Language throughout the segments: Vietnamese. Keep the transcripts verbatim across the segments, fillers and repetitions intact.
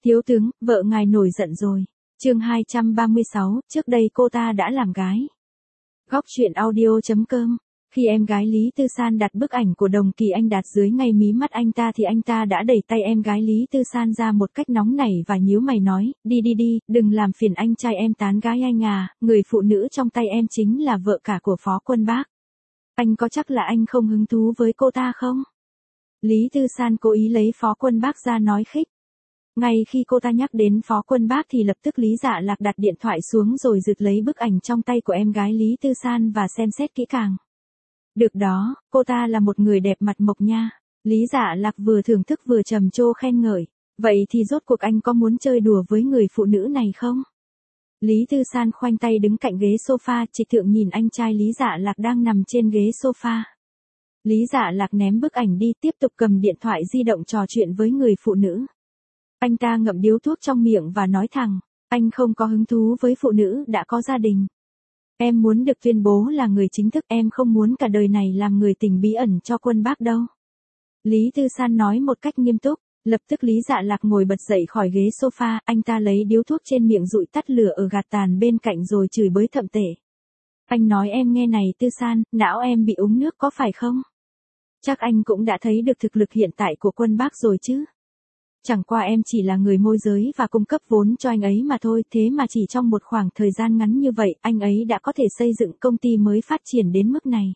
Thiếu tướng, vợ ngài nổi giận rồi. Chương hai trăm ba mươi sáu, trước đây cô ta đã làm gái. Góc truyện audio chấm com. Khi em gái Lý Tư San đặt bức ảnh của Đồng Kỳ Anh đặt dưới ngay mí mắt anh ta thì anh ta đã đẩy tay em gái Lý Tư San ra một cách nóng nảy và nhíu mày nói, đi đi đi, đừng làm phiền anh trai em tán gái anh à, người phụ nữ trong tay em chính là vợ cả của Phó Quân Bác. Anh có chắc là anh không hứng thú với cô ta không? Lý Tư San cố ý lấy Phó Quân Bác ra nói khích. Ngay khi cô ta nhắc đến Phó Quân Bác thì lập tức Lý Dạ Lạc đặt điện thoại xuống rồi giật lấy bức ảnh trong tay của em gái Lý Tư San và xem xét kỹ càng. Được đó, cô ta là một người đẹp mặt mộc nha. Lý Dạ Lạc vừa thưởng thức vừa trầm trồ khen ngợi. Vậy thì rốt cuộc anh có muốn chơi đùa với người phụ nữ này không? Lý Tư San khoanh tay đứng cạnh ghế sofa, trịch thượng nhìn anh trai Lý Dạ Lạc đang nằm trên ghế sofa. Lý Dạ Lạc ném bức ảnh đi, tiếp tục cầm điện thoại di động trò chuyện với người phụ nữ. Anh ta ngậm điếu thuốc trong miệng và nói thẳng, anh không có hứng thú với phụ nữ đã có gia đình. Em muốn được tuyên bố là người chính thức, em không muốn cả đời này làm người tình bí ẩn cho Quân Bác đâu. Lý Tư San nói một cách nghiêm túc, lập tức Lý Dạ Lạc ngồi bật dậy khỏi ghế sofa, anh ta lấy điếu thuốc trên miệng dụi tắt lửa ở gạt tàn bên cạnh rồi chửi bới thậm tệ. Anh nói em nghe này Tư San, não em bị uống nước có phải không? Chắc anh cũng đã thấy được thực lực hiện tại của Quân Bác rồi chứ. Chẳng qua em chỉ là người môi giới và cung cấp vốn cho anh ấy mà thôi, thế mà chỉ trong một khoảng thời gian ngắn như vậy, anh ấy đã có thể xây dựng công ty mới phát triển đến mức này.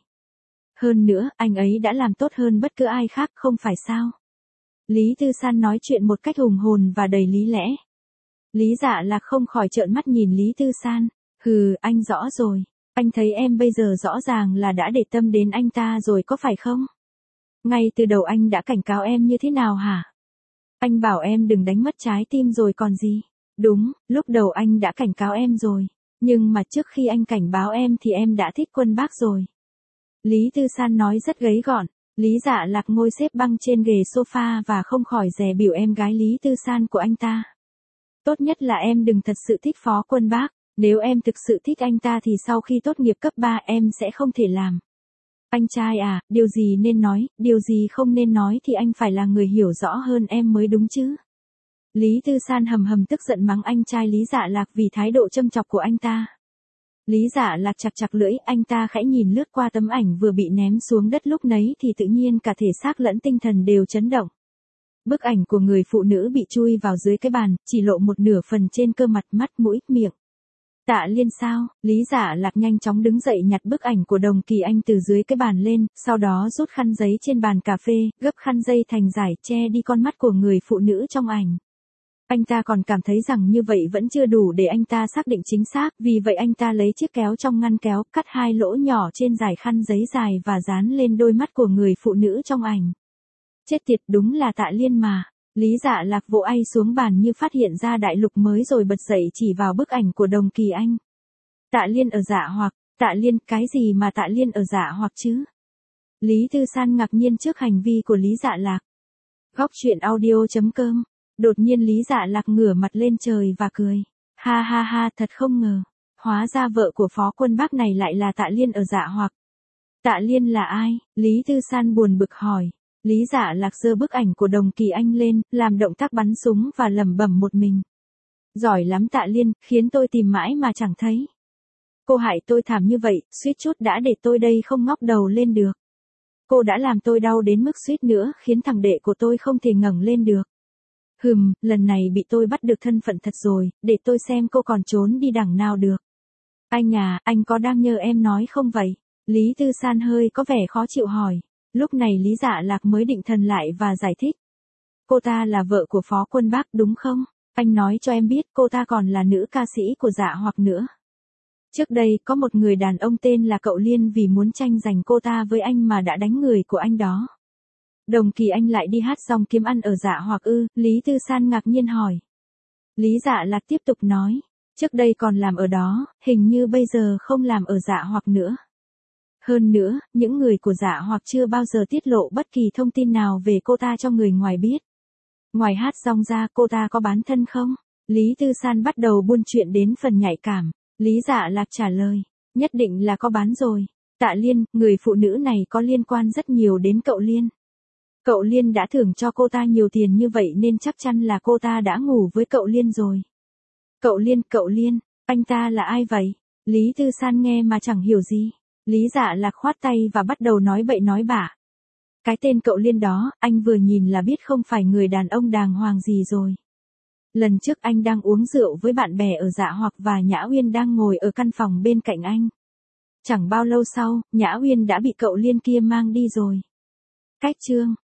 Hơn nữa, anh ấy đã làm tốt hơn bất cứ ai khác, không phải sao? Lý Tư San nói chuyện một cách hùng hồn và đầy lý lẽ. Lý Dạ Lạc không khỏi trợn mắt nhìn Lý Tư San. Hừ, anh rõ rồi. Anh thấy em bây giờ rõ ràng là đã để tâm đến anh ta rồi có phải không? Ngay từ đầu anh đã cảnh cáo em như thế nào hả? Anh bảo em đừng đánh mất trái tim rồi còn gì. Đúng, lúc đầu anh đã cảnh cáo em rồi. Nhưng mà trước khi anh cảnh báo em thì em đã thích Quân Bác rồi. Lý Tư San nói rất gấy gọn. Lý Dạ Lạc ngồi xếp băng trên ghế sofa và không khỏi dè bỉu em gái Lý Tư San của anh ta. Tốt nhất là em đừng thật sự thích Phó Quân Bác. Nếu em thực sự thích anh ta thì sau khi tốt nghiệp cấp ba em sẽ không thể làm. Anh trai à, điều gì nên nói, điều gì không nên nói thì anh phải là người hiểu rõ hơn em mới đúng chứ. Lý Tư San hầm hầm tức giận mắng anh trai Lý Dạ Lạc vì thái độ châm chọc của anh ta. Lý Dạ Lạc chặt chặt lưỡi, anh ta khẽ nhìn lướt qua tấm ảnh vừa bị ném xuống đất lúc nấy thì tự nhiên cả thể xác lẫn tinh thần đều chấn động. Bức ảnh của người phụ nữ bị chui vào dưới cái bàn, chỉ lộ một nửa phần trên cơ mặt, mắt, mũi, miệng. Tạ Liên sao? Lý Dạ Lạc nhanh chóng đứng dậy nhặt bức ảnh của Đồng Kỳ Anh từ dưới cái bàn lên, sau đó rút khăn giấy trên bàn cà phê, gấp khăn dây thành dải che đi con mắt của người phụ nữ trong ảnh. Anh ta còn cảm thấy rằng như vậy vẫn chưa đủ để anh ta xác định chính xác, vì vậy anh ta lấy chiếc kéo trong ngăn kéo, cắt hai lỗ nhỏ trên dải khăn giấy dài và dán lên đôi mắt của người phụ nữ trong ảnh. Chết tiệt, đúng là Tạ Liên mà. Lý Dạ Lạc vỗ ay xuống bàn như phát hiện ra đại lục mới rồi bật dậy chỉ vào bức ảnh của Đồng Kỳ Anh. Tạ Liên ở Dạ Hoặc, Tạ Liên, cái gì mà Tạ Liên ở Dạ Hoặc chứ? Lý Tư San ngạc nhiên trước hành vi của Lý Dạ Lạc. Góc truyện audio chấm com. Đột nhiên Lý Dạ Lạc ngửa mặt lên trời và cười. Ha ha ha, thật không ngờ. Hóa ra vợ của Phó Quân Bác này lại là Tạ Liên ở Dạ Hoặc. Tạ Liên là ai? Lý Tư San buồn bực hỏi. Lý Dạ Lạc giơ bức ảnh của Đồng Kỳ Anh lên, làm động tác bắn súng và lẩm bẩm một mình. Giỏi lắm Tạ Liên, khiến tôi tìm mãi mà chẳng thấy. Cô hại tôi thảm như vậy, suýt chút đã để tôi đây không ngóc đầu lên được. Cô đã làm tôi đau đến mức suýt nữa khiến thằng đệ của tôi không thể ngẩng lên được. Hừm, lần này bị tôi bắt được thân phận thật rồi, để tôi xem cô còn trốn đi đằng nào được. Anh à, anh có đang nhờ em nói không vậy? Lý Tư San hơi có vẻ khó chịu hỏi. Lúc này Lý Dạ Lạc mới định thần lại và giải thích. Cô ta là vợ của Phó Quân Bác đúng không? Anh nói cho em biết cô ta còn là nữ ca sĩ của Dạ Hoặc nữa. Trước đây có một người đàn ông tên là Cậu Liên vì muốn tranh giành cô ta với anh mà đã đánh người của anh đó. Đồng Kỳ Anh lại đi hát xong kiếm ăn ở Dạ Hoặc ư? Lý Tư San ngạc nhiên hỏi. Lý Dạ Lạc tiếp tục nói. Trước đây còn làm ở đó, hình như bây giờ không làm ở Dạ Hoặc nữa. Hơn nữa, những người của Dạ Hoặc chưa bao giờ tiết lộ bất kỳ thông tin nào về cô ta cho người ngoài biết. Ngoài hát xong ra cô ta có bán thân không? Lý Tư San bắt đầu buôn chuyện đến phần nhạy cảm. Lý Dạ Lạc trả lời. Nhất định là có bán rồi. Tạ Liên, người phụ nữ này có liên quan rất nhiều đến Cậu Liên. Cậu Liên đã thưởng cho cô ta nhiều tiền như vậy nên chắc chắn là cô ta đã ngủ với cậu Liên rồi. Cậu Liên, cậu Liên, anh ta là ai vậy? Lý Tư San nghe mà chẳng hiểu gì. Lý Dạ Lạc khoát tay và bắt đầu nói bậy nói bạ. Cái tên cậu Liên đó, anh vừa nhìn là biết không phải người đàn ông đàng hoàng gì rồi. Lần trước anh đang uống rượu với bạn bè ở Dạ Hoặc và Nhã Uyên đang ngồi ở căn phòng bên cạnh anh. Chẳng bao lâu sau, Nhã Uyên đã bị cậu Liên kia mang đi rồi. Cách chương